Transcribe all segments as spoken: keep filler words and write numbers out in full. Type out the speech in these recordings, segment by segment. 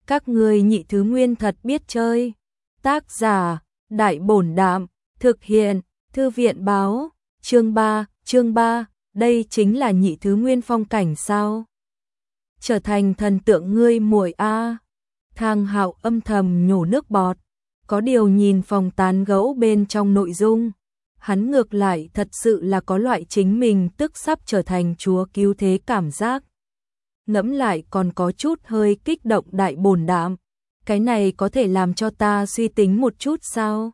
Các ngươi nhị thứ nguyên thật biết chơi. Tác giả, Đại Bổn Đạm, thực hiện, Thư viện báo, chương ba, chương ba, đây chính là nhị thứ nguyên phong cảnh sao? Trở thành thần tượng ngươi muội a. Thang Hạo âm thầm nhổ nước bọt, có điều nhìn phòng tán gẫu bên trong nội dung, hắn ngược lại thật sự là có loại chính mình tức sắp trở thành chúa cứu thế cảm giác. Ngẫm lại còn có chút hơi kích động. Đại Bổn Đạm, cái này có thể làm cho ta suy tính một chút sao?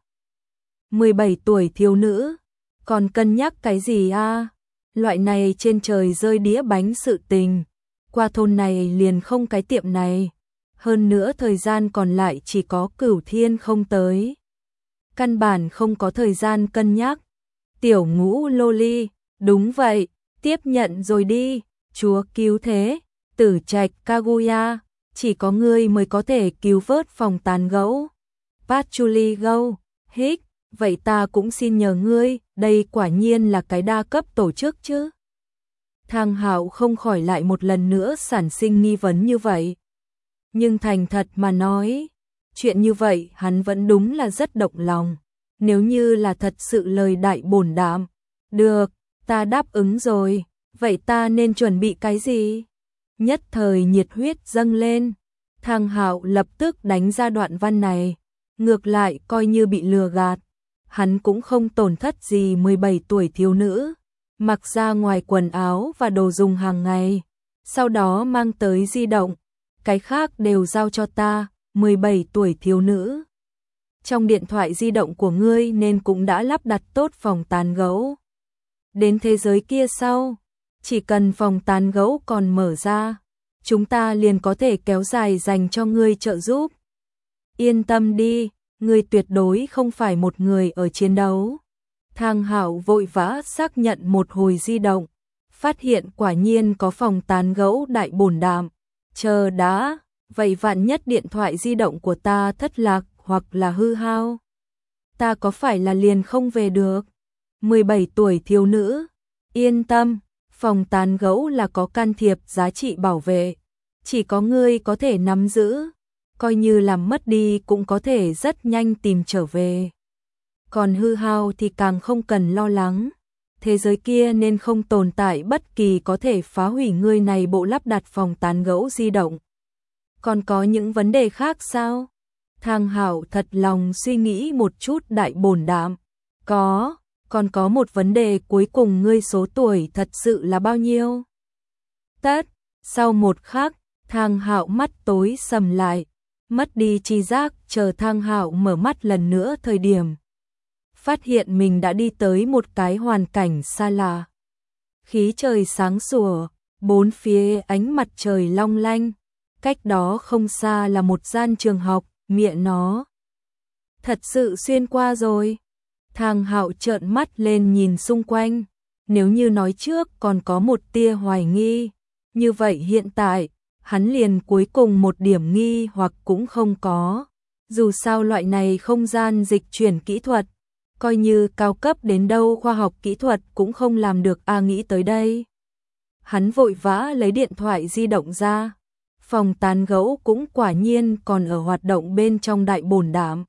mười bảy tuổi thiếu nữ, còn cân nhắc cái gì a? Loại này trên trời rơi đĩa bánh sự tình, qua thôn này liền không cái tiệm này, hơn nữa thời gian còn lại chỉ có Cửu Thiên không tới. Căn bản không có thời gian cân nhắc. Tiểu Ngũ Loli, đúng vậy, tiếp nhận rồi đi, chúa cứu thế, Tử Trạch Kaguya, chỉ có ngươi mới có thể cứu vớt phòng tán gẫu. Patchouli Go, hích, vậy ta cũng xin nhờ ngươi, đây quả nhiên là cái đa cấp tổ chức chứ. Thang Hạo không khỏi lại một lần nữa sản sinh nghi vấn như vậy. Nhưng thành thật mà nói, chuyện như vậy hắn vẫn đúng là rất động lòng. Nếu như là thật sự lời Đại Bổn Đạm, được, ta đáp ứng rồi, vậy ta nên chuẩn bị cái gì? Nhất thời nhiệt huyết dâng lên, Thang Hạo lập tức đánh ra đoạn văn này, ngược lại coi như bị lừa gạt. Hắn cũng không tổn thất gì. Mười bảy tuổi thiếu nữ, mặc ra ngoài quần áo và đồ dùng hàng ngày, sau đó mang tới di động, cái khác đều giao cho ta. Mười bảy tuổi thiếu nữ, trong điện thoại di động của ngươi nên cũng đã lắp đặt tốt phòng tán gẫu. Đến thế giới kia sau, chỉ cần phòng tán gẫu còn mở ra, chúng ta liền có thể kéo dài dành cho ngươi trợ giúp. Yên tâm đi, ngươi tuyệt đối không phải một người ở chiến đấu. Thang Hạo vội vã xác nhận một hồi di động, phát hiện quả nhiên có phòng tán gẫu Đại Bổn Đạm. Chờ đã, vậy vạn nhất điện thoại di động của ta thất lạc hoặc là hư hao, ta có phải là liền không về được? Mười bảy tuổi thiếu nữ, yên tâm, phòng tán gẫu là có can thiệp giá trị bảo vệ, chỉ có ngươi có thể nắm giữ, coi như làm mất đi cũng có thể rất nhanh tìm trở về. Còn hư hao thì càng không cần lo lắng, thế giới kia nên không tồn tại bất kỳ có thể phá hủy ngươi này bộ lắp đặt phòng tán gẫu di động. Còn có những vấn đề khác sao? Thang Hạo thật lòng suy nghĩ một chút. Đại Bổn Đạm, có, còn có một vấn đề cuối cùng, ngươi số tuổi thật sự là bao nhiêu? Tất, sau một khắc, Thang Hạo mắt tối sầm lại, mất đi tri giác. Chờ Thang Hạo mở mắt lần nữa thời điểm, phát hiện mình đã đi tới một cái hoàn cảnh xa lạ. Khí trời sáng sủa, bốn phía ánh mặt trời long lanh, cách đó không xa là một gian trường học. Mẹ nó, thật sự xuyên qua rồi. Thang Hạo trợn mắt lên nhìn xung quanh, nếu như nói trước còn có một tia hoài nghi, như vậy hiện tại, hắn liền cuối cùng một điểm nghi hoặc cũng không có. Dù sao loại này không gian dịch chuyển kỹ thuật, coi như cao cấp đến đâu khoa học kỹ thuật cũng không làm được a. Nghĩ tới đây, hắn vội vã lấy điện thoại di động ra. Phòng tán gẫu cũng quả nhiên còn ở hoạt động bên trong. Đại Bổn Đạm,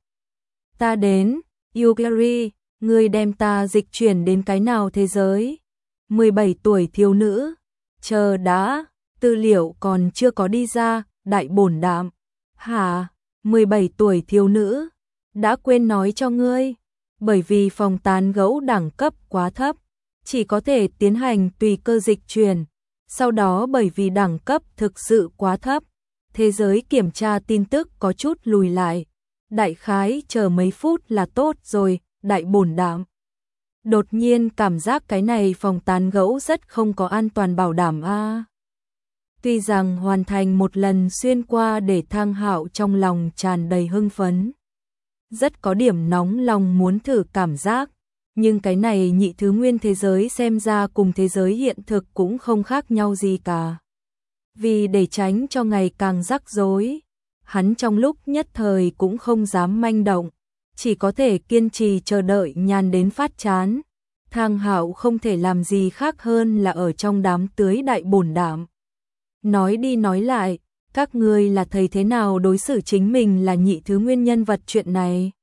ta đến, Yukari, ngươi đem ta dịch chuyển đến cái nào thế giới? Mười bảy tuổi thiếu nữ, chờ đã, tư liệu còn chưa có đi ra. Đại Bổn Đạm, hả? Mười bảy tuổi thiếu nữ, đã quên nói cho ngươi, bởi vì phòng tán gẫu đẳng cấp quá thấp, chỉ có thể tiến hành tùy cơ dịch chuyển. Sau đó bởi vì đẳng cấp thực sự quá thấp, thế giới kiểm tra tin tức có chút lùi lại. Đại khái chờ mấy phút là tốt rồi. Đại Bổn Đạm, đột nhiên cảm giác cái này phòng tán gẫu rất không có an toàn bảo đảm a. Tuy rằng hoàn thành một lần xuyên qua để Thang Hạo trong lòng tràn đầy hưng phấn, rất có điểm nóng lòng muốn thử cảm giác, nhưng cái này nhị thứ nguyên thế giới xem ra cùng thế giới hiện thực cũng không khác nhau gì cả. Vì để tránh cho ngày càng rắc rối, hắn trong lúc nhất thời cũng không dám manh động, chỉ có thể kiên trì chờ đợi nhàn đến phát chán. Thang Hạo không thể làm gì khác hơn là ở trong đám tưới Đại Bổn Đạm. Nói đi nói lại, Các ngươi là thầy thế nào đối xử chính mình là nhị thứ nguyên nhân vật chuyện này?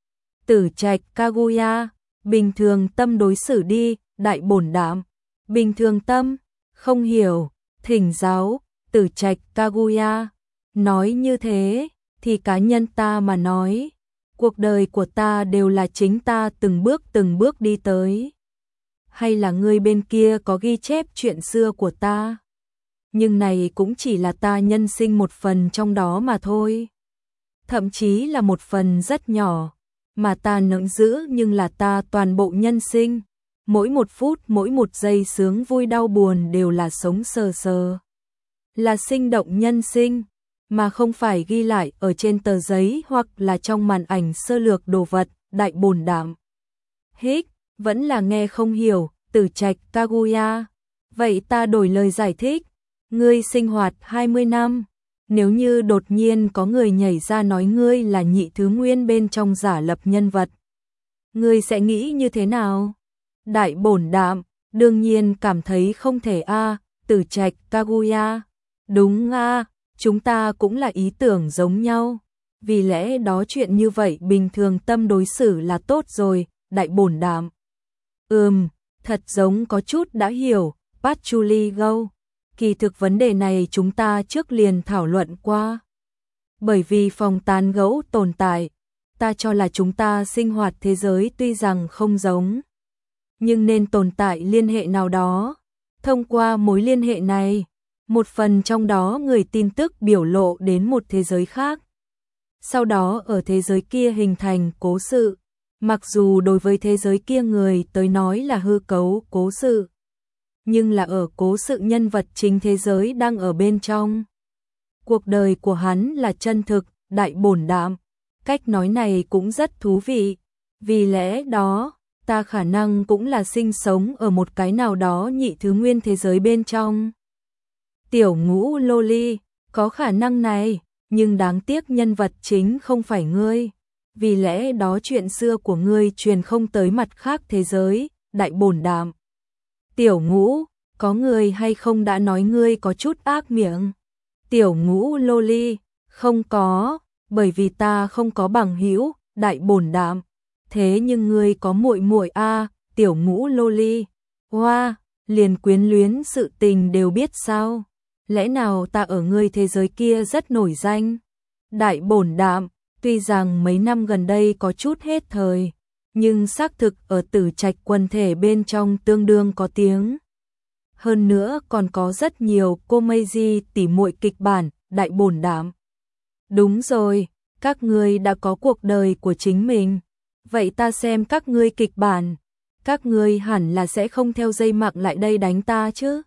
Tử Trạch Kaguya, bình thường tâm đối xử đi, đại bổn đảm. Bình thường tâm, không hiểu, thỉnh giáo, Tử Trạch Kaguya. Nói như thế, thì cá nhân ta mà nói, cuộc đời của ta đều là chính ta từng bước từng bước đi tới. Hay là ngươi bên kia có ghi chép chuyện xưa của ta? Nhưng này cũng chỉ là ta nhân sinh một phần trong đó mà thôi. Thậm chí là một phần rất nhỏ, mà ta nắm giữ nhưng là ta toàn bộ nhân sinh. Mỗi một phút, mỗi một giây sướng vui đau buồn đều là sống sờ sờ. Là sinh động nhân sinh, mà không phải ghi lại ở trên tờ giấy hoặc là trong màn ảnh sơ lược đồ vật, đại bổn đảm. Hích, vẫn là nghe không hiểu, Tử Trạch Kaguya. Vậy ta đổi lời giải thích. Ngươi sinh hoạt hai mươi năm, nếu như đột nhiên có người nhảy ra nói ngươi là nhị thứ nguyên bên trong giả lập nhân vật, ngươi sẽ nghĩ như thế nào? Đại bổn đảm, đương nhiên cảm thấy không thể a, à, Tử Trạch Kaguya. Đúng a, à, chúng ta cũng là ý tưởng giống nhau. Vì lẽ đó chuyện như vậy bình thường tâm đối xử là tốt rồi, đại bổn đảm. Ừm, thật giống có chút đã hiểu, Patchouli Go. Kỳ thực vấn đề này chúng ta trước liền thảo luận qua. Bởi vì phòng tán gẫu tồn tại, ta cho là chúng ta sinh hoạt thế giới tuy rằng không giống, nhưng nên tồn tại liên hệ nào đó. Thông qua mối liên hệ này, một phần trong đó người tin tức biểu lộ đến một thế giới khác. Sau đó ở thế giới kia hình thành cố sự. Mặc dù đối với thế giới kia người tới nói là hư cấu cố sự, nhưng là ở cố sự nhân vật chính thế giới đang ở bên trong. Cuộc đời của hắn là chân thực, đại bổn đảm. Cách nói này cũng rất thú vị. Vì lẽ đó, ta khả năng cũng là sinh sống ở một cái nào đó nhị thứ nguyên thế giới bên trong. Tiểu Ngũ Loli, có khả năng này, nhưng đáng tiếc nhân vật chính không phải ngươi. Vì lẽ đó chuyện xưa của ngươi truyền không tới mặt khác thế giới, đại bổn đảm. Tiểu Ngũ, có người hay không đã nói ngươi có chút ác miệng? Tiểu Ngũ Loli, không có, bởi vì ta không có bằng hữu, đại bổn đảm. Thế nhưng ngươi có muội muội a, Tiểu Ngũ Loli. Hoa, wow, liền quyến luyến sự tình đều biết sao? Lẽ nào ta ở ngươi thế giới kia rất nổi danh? Đại bổn đảm, tuy rằng mấy năm gần đây có chút hết thời, nhưng xác thực ở Tử Trạch quần thể bên trong tương đương có tiếng. Hơn nữa còn có rất nhiều comedy tỉ muội kịch bản, đại bổn đảm. Đúng rồi, các ngươi đã có cuộc đời của chính mình. Vậy ta xem các ngươi kịch bản, các ngươi hẳn là sẽ không theo dây mạng lại đây đánh ta chứ?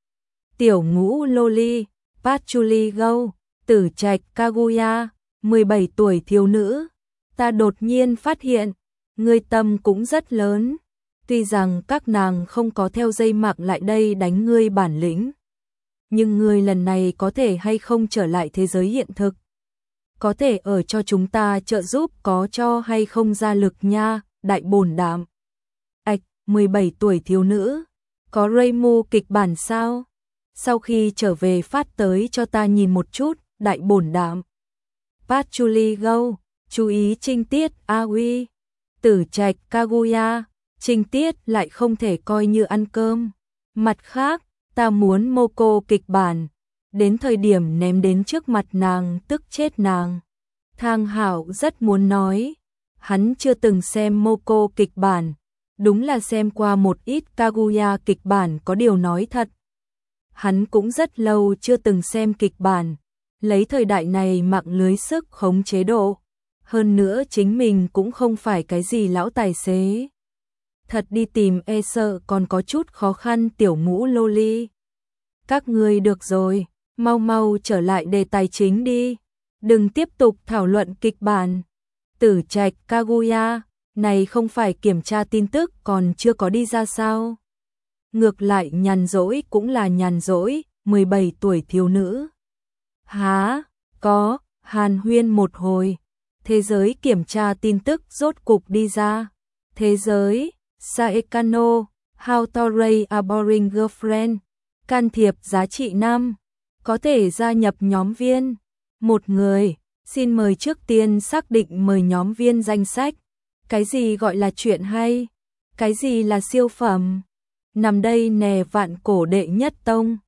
Tiểu Ngũ Loli, Patchouli Go, Tử Trạch Kaguya, mười bảy tuổi thiếu nữ. Ta đột nhiên phát hiện, ngươi tâm cũng rất lớn. Tuy rằng các nàng không có theo dây mạng lại đây đánh ngươi bản lĩnh, nhưng ngươi lần này có thể hay không trở lại thế giới hiện thực? Có thể ở cho chúng ta trợ giúp có cho hay không ra lực nha, đại bổn đảm. Ảch, mười bảy tuổi thiếu nữ, có Reimu kịch bản sao? Sau khi trở về phát tới cho ta nhìn một chút, đại bổn đảm. Patchouli Go, chú ý trinh tiết Aoi. Tử Trạch Kaguya, trinh tiết lại không thể coi như ăn cơm. Mặt khác, ta muốn Moko kịch bản, đến thời điểm ném đến trước mặt nàng tức chết nàng. Thang Hảo rất muốn nói, hắn chưa từng xem Moko kịch bản, đúng là xem qua một ít Kaguya kịch bản có điều nói thật. Hắn cũng rất lâu chưa từng xem kịch bản, lấy thời đại này mạng lưới sức khống chế độ. Hơn nữa chính mình cũng không phải cái gì lão tài xế. Thật đi tìm e sợ còn có chút khó khăn. Tiểu Ngũ Loli. Các ngươi được rồi, mau mau trở lại đề tài chính đi. Đừng tiếp tục thảo luận kịch bản. Tử Trạch Kaguya, này không phải kiểm tra tin tức còn chưa có đi ra sao? Ngược lại nhàn rỗi cũng là nhàn rỗi, mười bảy tuổi thiếu nữ. Hả, có, hàn huyên một hồi. Thế giới kiểm tra tin tức rốt cục đi ra. Thế giới, Saekano, How to Raise a Boring Girlfriend, can thiệp giá trị năm. có thể gia nhập nhóm viên. Một người, xin mời trước tiên xác định mời nhóm viên danh sách. Cái gì gọi là chuyện hay? Cái gì là siêu phẩm? Nằm đây nè vạn cổ đệ nhất tông.